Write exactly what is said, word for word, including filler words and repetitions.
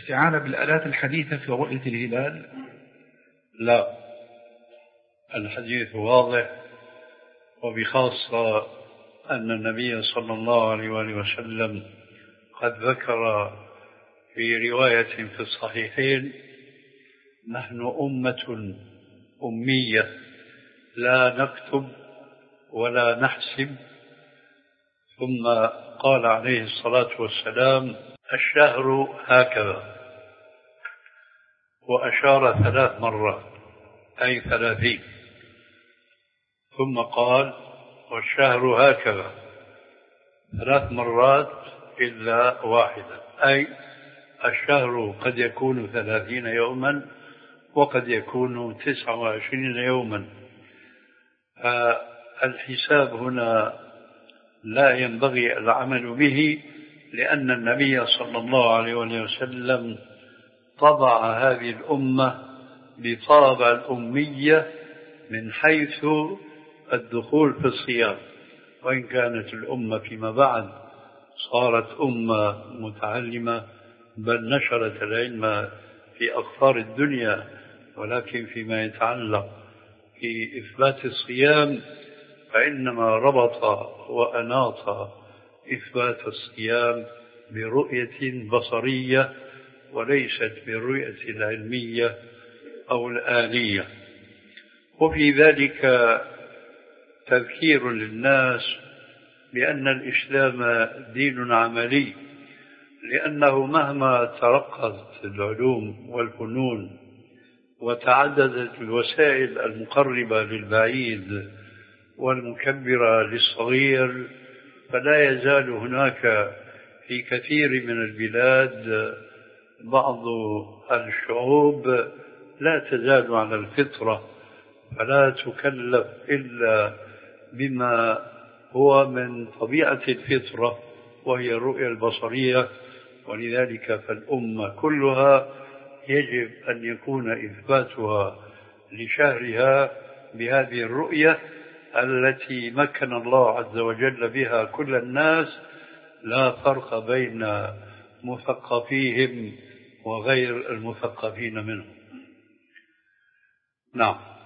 الاستعانة بالآلات الحديثة في رؤية الهلال؟ لا، الحديث واضح، وبخاصة أن النبي صلى الله عليه وآله وسلم قد ذكر في رواية في الصحيحين: نحن أمة أمية لا نكتب ولا نحسب. ثم قال عليه الصلاة والسلام: الشهر هكذا، وأشار ثلاث مرات أي ثلاثين. ثم قال: والشهر هكذا ثلاث مرات إلا واحدة، أي الشهر قد يكون ثلاثين يوما وقد يكون تسعة وعشرين يوما. الحساب هنا لا ينبغي العمل به، لأن النبي صلى الله عليه وسلم طبع هذه الأمة بطابع الأمية من حيث الدخول في الصيام، وإن كانت الأمة فيما بعد صارت أمة متعلمة بل نشرت العلم في أقطار الدنيا، ولكن فيما يتعلق في إثبات الصيام فإنما ربط وأناط إثبات الصيام برؤية بصرية وليست بالرؤية العلمية أو الآلية. وفي ذلك تذكير للناس بأن الإسلام دين عملي، لأنه مهما ترقت العلوم والفنون وتعددت الوسائل المقربة للبعيد والمكبرة للصغير، فلا يزال هناك في كثير من البلاد بعض الشعوب لا تزال على الفطرة، فلا تكلف إلا بما هو من طبيعة الفطرة وهي الرؤية البصرية. ولذلك فالأمة كلها يجب أن يكون إثباتها لشهرها بهذه الرؤية التي مكن الله عز وجل بها كل الناس، لا فرق بين مثقفيهم وغير المثقفين منهم. نعم.